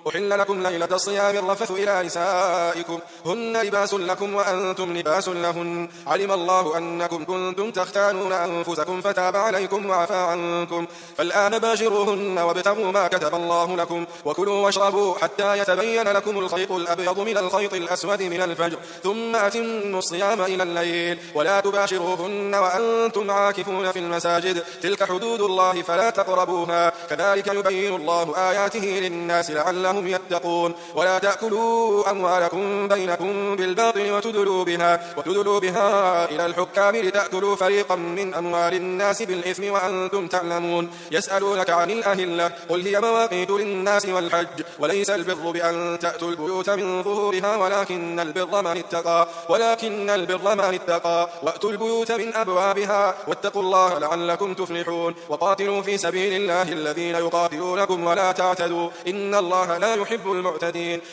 أحل لكم ليلة الصيام الرفث إلى نسائكم هن لباس لكم وأنتم لباس لهن علم الله أنكم كنتم تختانون أنفسكم فتاب عليكم وعفى عنكم فالآن باشروهن وابتغوا ما كتب الله لكم وكلوا واشربوا حتى يتبين لكم الخيط الأبيض من الخيط الأسود من الفجر ثم أتموا الصيام إلى الليل ولا تباشروهن وأنتم عاكفون في المساجد تلك حدود الله فلا تقربوها كذلك يبين الله آياته للناس لعلهم يتقون ولا تأكلوا أموالكم بينكم بالباطل وتدلوا بها إلى الحكام لتأكلوا فريقا من أموال الناس بالإثم وأنتم تعلمون يسألونك عن الأهلة قل هي مواقيت للناس والحج وليس البر بأن تأتوا البيوت من ظهورها ولكن البر من اتقى وأتوا البيوت من أبوابها واتقوا الله لعلكم تفلحون وقاتلوا في سبيل الله الذين يقاتلونكم ولا تعتدوا إن الله لا يحب المعتدين